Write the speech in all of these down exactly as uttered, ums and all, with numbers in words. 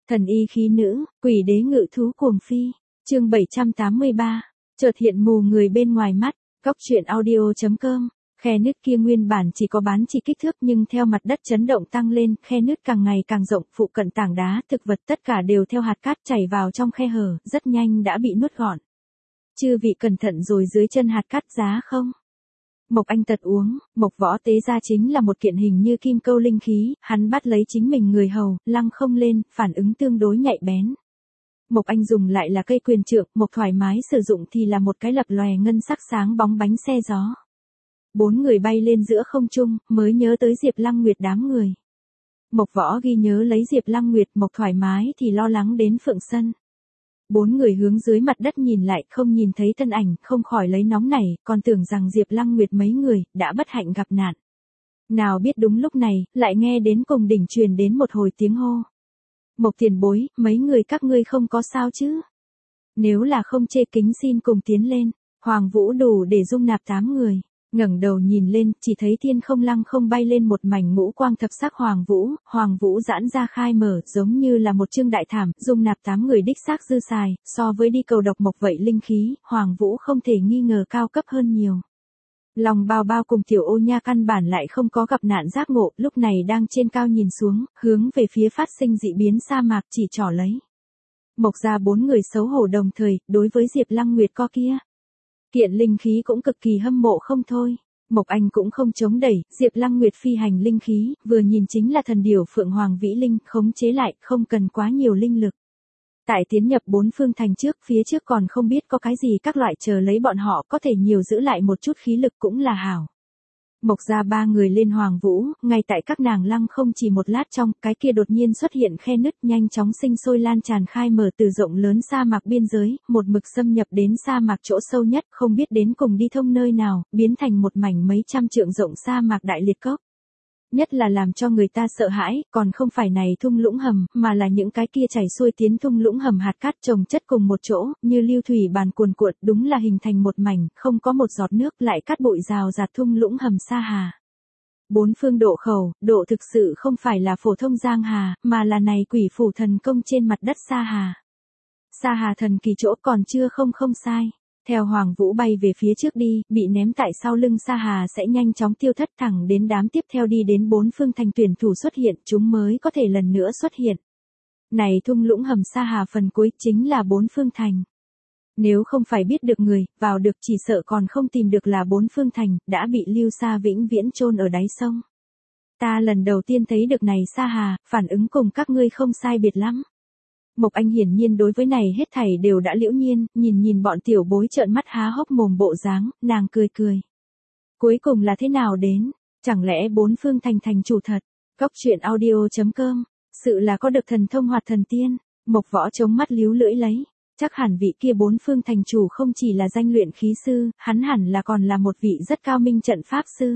Thần y khí nữ, quỷ đế ngự thú cuồng phi. Chương bảy trăm tám mươi ba. Chợt hiện mù người bên ngoài mắt. Góc truyện audio chấm com. Khe nứt kia nguyên bản chỉ có bán chỉ kích thước nhưng theo mặt đất chấn động tăng lên, khe nứt càng ngày càng rộng, phụ cận tảng đá, thực vật tất cả đều theo hạt cát chảy vào trong khe hở, rất nhanh đã bị nuốt gọn. Chư vị cẩn thận rồi, dưới chân hạt cát giá không? Mộc Anh tật uống, Mộc Võ tế ra chính là một kiện hình như kim câu linh khí, hắn bắt lấy chính mình người hầu, lăng không lên, phản ứng tương đối nhạy bén. Mộc Anh dùng lại là cây quyền trượng, Mộc Thoải Mái sử dụng thì là một cái lập lòe ngân sắc sáng bóng bánh xe gió. Bốn người bay lên giữa không trung, mới nhớ tới Diệp Lăng Nguyệt đám người. Mộc Võ ghi nhớ lấy Diệp Lăng Nguyệt, Mộc Thoải Mái thì lo lắng đến Phượng Sân. Bốn người hướng dưới mặt đất nhìn lại, không nhìn thấy thân ảnh, không khỏi lấy nóng nảy, còn tưởng rằng Diệp Lăng Nguyệt mấy người đã bất hạnh gặp nạn. Nào biết đúng lúc này, lại nghe đến cùng đỉnh truyền đến một hồi tiếng hô. Mộc tiền bối, mấy người các ngươi không có sao chứ? Nếu là không chê kính xin cùng tiến lên. Hoàng Vũ đủ để dung nạp tám người. Ngẩng đầu nhìn lên, chỉ thấy thiên không lăng không bay lên một mảnh ngũ quang thập sắc Hoàng Vũ, Hoàng Vũ giãn ra khai mở, giống như là một chương đại thảm, dung nạp tám người đích xác dư xài, so với đi cầu độc mộc vậy linh khí, Hoàng Vũ không thể nghi ngờ cao cấp hơn nhiều. Lòng bao bao cùng tiểu ô nha căn bản lại không có gặp nạn giác ngộ, lúc này đang trên cao nhìn xuống, hướng về phía phát sinh dị biến sa mạc chỉ trỏ lấy. Mộc ra bốn người xấu hổ đồng thời, đối với Diệp Lăng Nguyệt co kia. Kiện linh khí cũng cực kỳ hâm mộ không thôi. Mộc Anh cũng không chống đẩy, Diệp Lăng Nguyệt phi hành linh khí, vừa nhìn chính là thần điểu Phượng Hoàng Vĩ Linh, khống chế lại, không cần quá nhiều linh lực. Tại tiến nhập bốn phương thành trước, phía trước còn không biết có cái gì các loại chờ lấy bọn họ có thể nhiều giữ lại một chút khí lực cũng là hảo. Mộc ra ba người lên Hoàng Vũ, ngay tại các nàng lăng không chỉ một lát trong, cái kia đột nhiên xuất hiện khe nứt nhanh chóng sinh sôi lan tràn khai mở từ rộng lớn sa mạc biên giới, một mực xâm nhập đến sa mạc chỗ sâu nhất, không biết đến cùng đi thông nơi nào, biến thành một mảnh mấy trăm trượng rộng sa mạc đại liệt cốc. Nhất là làm cho người ta sợ hãi, còn không phải này thung lũng hầm, mà là những cái kia chảy xuôi tiến thung lũng hầm hạt cát chồng chất cùng một chỗ, như lưu thủy bàn cuồn cuộn, đúng là hình thành một mảnh, không có một giọt nước, lại cát bụi rào rạt thung lũng hầm sa hà. Bốn phương độ khẩu, độ thực sự không phải là phổ thông giang hà, mà là này quỷ phủ thần công trên mặt đất sa hà. Sa hà thần kỳ chỗ còn chưa không không sai. Theo Hoàng Vũ bay về phía trước đi, bị ném tại sau lưng sa hà sẽ nhanh chóng tiêu thất, thẳng đến đám tiếp theo đi đến bốn phương thành tuyển thủ xuất hiện, chúng mới có thể lần nữa xuất hiện. Này thung lũng hầm sa hà phần cuối chính là bốn phương thành. Nếu không phải biết được người, vào được chỉ sợ còn không tìm được là bốn phương thành, đã bị Lưu Sa vĩnh viễn chôn ở đáy sông. Ta lần đầu tiên thấy được này sa hà, phản ứng cùng các ngươi không sai biệt lắm. Mộc Anh hiển nhiên đối với này hết thảy đều đã liễu nhiên, nhìn nhìn bọn tiểu bối trợn mắt há hốc mồm bộ dáng, nàng cười cười. Cuối cùng là thế nào đến? Chẳng lẽ bốn phương thành thành chủ thật? Góc truyện audio chấm com. Sự là có được thần thông hoạt thần tiên. Mộc Võ chống mắt líu lưỡi lấy. Chắc hẳn vị kia bốn phương thành chủ không chỉ là danh luyện khí sư, hắn hẳn là còn là một vị rất cao minh trận pháp sư.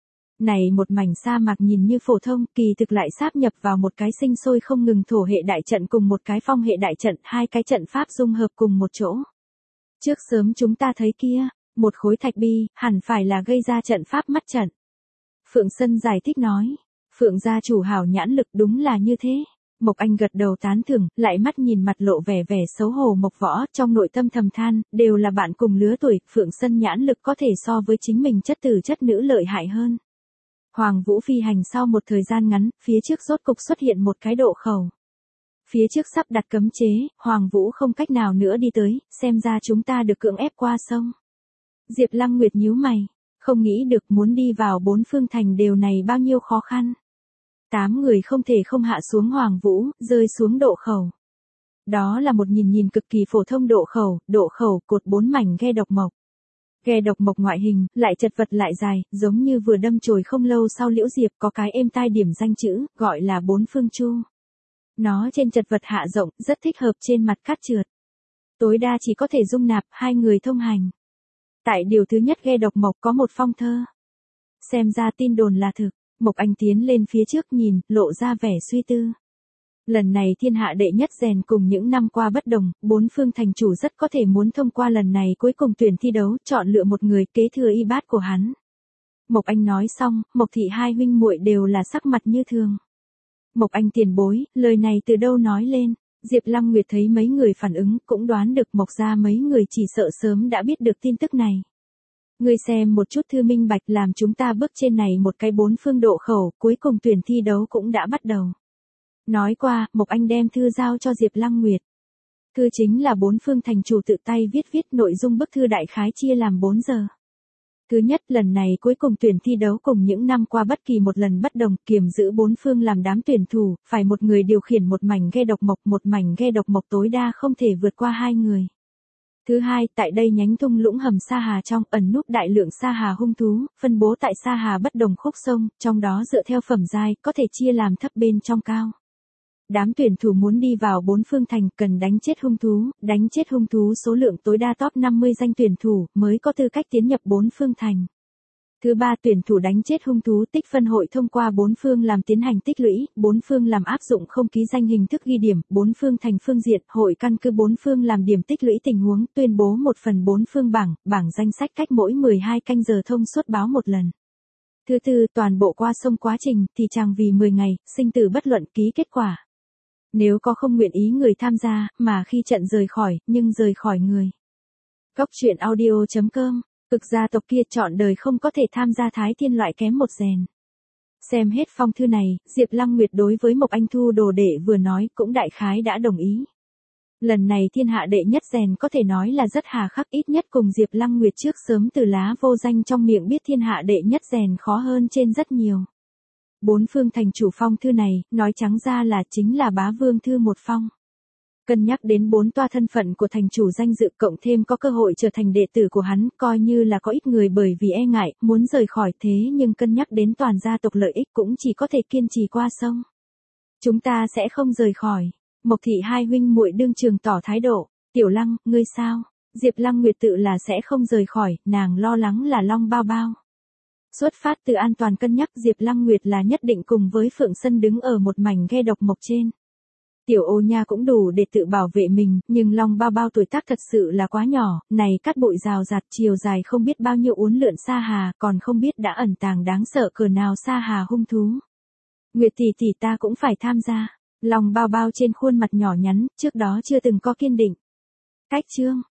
Này một mảnh sa mạc nhìn như phổ thông, kỳ thực lại sáp nhập vào một cái sinh sôi không ngừng thổ hệ đại trận cùng một cái phong hệ đại trận, hai cái trận pháp dung hợp cùng một chỗ. Trước sớm chúng ta thấy kia, một khối thạch bi, hẳn phải là gây ra trận pháp mắt trận. Phượng Sân giải thích nói, Phượng gia chủ hảo nhãn lực, đúng là như thế. Mộc Anh gật đầu tán thưởng, lại mắt nhìn mặt lộ vẻ vẻ xấu hổ Mộc Võ, trong nội tâm thầm than, đều là bạn cùng lứa tuổi, Phượng Sân nhãn lực có thể so với chính mình chất tử chất nữ lợi hại hơn. Hoàng Vũ phi hành sau một thời gian ngắn, phía trước rốt cục xuất hiện một cái độ khẩu. Phía trước sắp đặt cấm chế, Hoàng Vũ không cách nào nữa đi tới, xem ra chúng ta được cưỡng ép qua sông. Diệp Lăng Nguyệt nhíu mày, không nghĩ được muốn đi vào bốn phương thành đều này bao nhiêu khó khăn. Tám người không thể không hạ xuống Hoàng Vũ, rơi xuống độ khẩu. Đó là một nhìn nhìn cực kỳ phổ thông độ khẩu, độ khẩu cột bốn mảnh ghe độc mộc. Ghe độc mộc ngoại hình, lại chật vật lại dài, giống như vừa đâm chồi không lâu sau liễu diệp, có cái êm tai điểm danh chữ, gọi là bốn phương chu. Nó trên chật vật hạ rộng, rất thích hợp trên mặt cát trượt. Tối đa chỉ có thể dung nạp hai người thông hành. Tại điều thứ nhất ghe độc mộc có một phong thơ. Xem ra tin đồn là thực, Mộc Anh tiến lên phía trước nhìn, lộ ra vẻ suy tư. Lần này thiên hạ đệ nhất rèn cùng những năm qua bất đồng, bốn phương thành chủ rất có thể muốn thông qua lần này cuối cùng tuyển thi đấu, chọn lựa một người kế thừa y bát của hắn. Mộc Anh nói xong, Mộc thị hai huynh muội đều là sắc mặt như thường. Mộc Anh tiền bối, lời này từ đâu nói lên? Diệp Lăng Nguyệt thấy mấy người phản ứng, cũng đoán được Mộc gia mấy người chỉ sợ sớm đã biết được tin tức này. Ngươi xem một chút thư minh bạch làm chúng ta bước trên này một cái bốn phương độ khẩu, cuối cùng tuyển thi đấu cũng đã bắt đầu. Nói qua, Mộc Anh đem thư giao cho Diệp Lăng Nguyệt. Thư chính là bốn phương thành chủ tự tay viết viết, nội dung bức thư đại khái chia làm bốn giờ. Thứ nhất, lần này cuối cùng tuyển thi đấu cùng những năm qua bất kỳ một lần bất đồng, kiềm giữ bốn phương làm đám tuyển thủ, phải một người điều khiển một mảnh ghe độc mộc, một mảnh ghe độc mộc tối đa không thể vượt qua hai người. Thứ hai, tại đây nhánh thung lũng hầm Sa Hà trong ẩn núp đại lượng Sa Hà hung thú, phân bố tại Sa Hà bất đồng khúc sông, trong đó dựa theo phẩm giai, có thể chia làm thấp bên trong cao. Đám tuyển thủ muốn đi vào bốn phương thành cần đánh chết hung thú, đánh chết hung thú số lượng tối đa top năm mươi danh tuyển thủ mới có tư cách tiến nhập bốn phương thành. Thứ ba, tuyển thủ đánh chết hung thú tích phân hội thông qua bốn phương làm tiến hành tích lũy, bốn phương làm áp dụng không ký danh hình thức ghi điểm, bốn phương thành phương diện, hội căn cứ bốn phương làm điểm tích lũy tình huống, tuyên bố một phần bốn phương bảng, bảng danh sách cách mỗi mười hai canh giờ thông suốt báo một lần. Thứ tư, toàn bộ qua sông quá trình thì chàng vì mười ngày, sinh tử bất luận ký kết quả. Nếu có không nguyện ý người tham gia, mà khi trận rời khỏi, nhưng rời khỏi người. Góc truyện audio chấm com, cực gia tộc kia chọn đời không có thể tham gia Thái Thiên loại kém một rèn. Xem hết phong thư này, Diệp Lăng Nguyệt đối với Mộc Anh Thu đồ đệ vừa nói cũng đại khái đã đồng ý. Lần này thiên hạ đệ nhất rèn có thể nói là rất hà khắc, ít nhất cùng Diệp Lăng Nguyệt trước sớm từ lá vô danh trong miệng biết thiên hạ đệ nhất rèn khó hơn trên rất nhiều. Bốn phương thành chủ phong thư này, nói trắng ra là chính là bá vương thư một phong. Cân nhắc đến bốn toa thân phận của thành chủ danh dự cộng thêm có cơ hội trở thành đệ tử của hắn, coi như là có ít người bởi vì e ngại, muốn rời khỏi thế nhưng cân nhắc đến toàn gia tộc lợi ích cũng chỉ có thể kiên trì qua sông. Chúng ta sẽ không rời khỏi. Mộc thị hai huynh muội đương trường tỏ thái độ, Tiểu Lăng, ngươi sao? Diệp Lăng Nguyệt tự là sẽ không rời khỏi, nàng lo lắng là Long Bao Bao. Xuất phát từ an toàn cân nhắc Diệp Lăng Nguyệt là nhất định cùng với Phượng Sân đứng ở một mảnh ghe độc mộc trên. Tiểu Ô Nha cũng đủ để tự bảo vệ mình, nhưng Long Bao Bao tuổi tác thật sự là quá nhỏ, này cát bụi rào rạt chiều dài không biết bao nhiêu uốn lượn Sa Hà, còn không biết đã ẩn tàng đáng sợ cỡ nào Sa Hà hung thú. Nguyệt tỷ tỷ ta cũng phải tham gia. Long Bao Bao trên khuôn mặt nhỏ nhắn, trước đó chưa từng có kiên định. Cách chương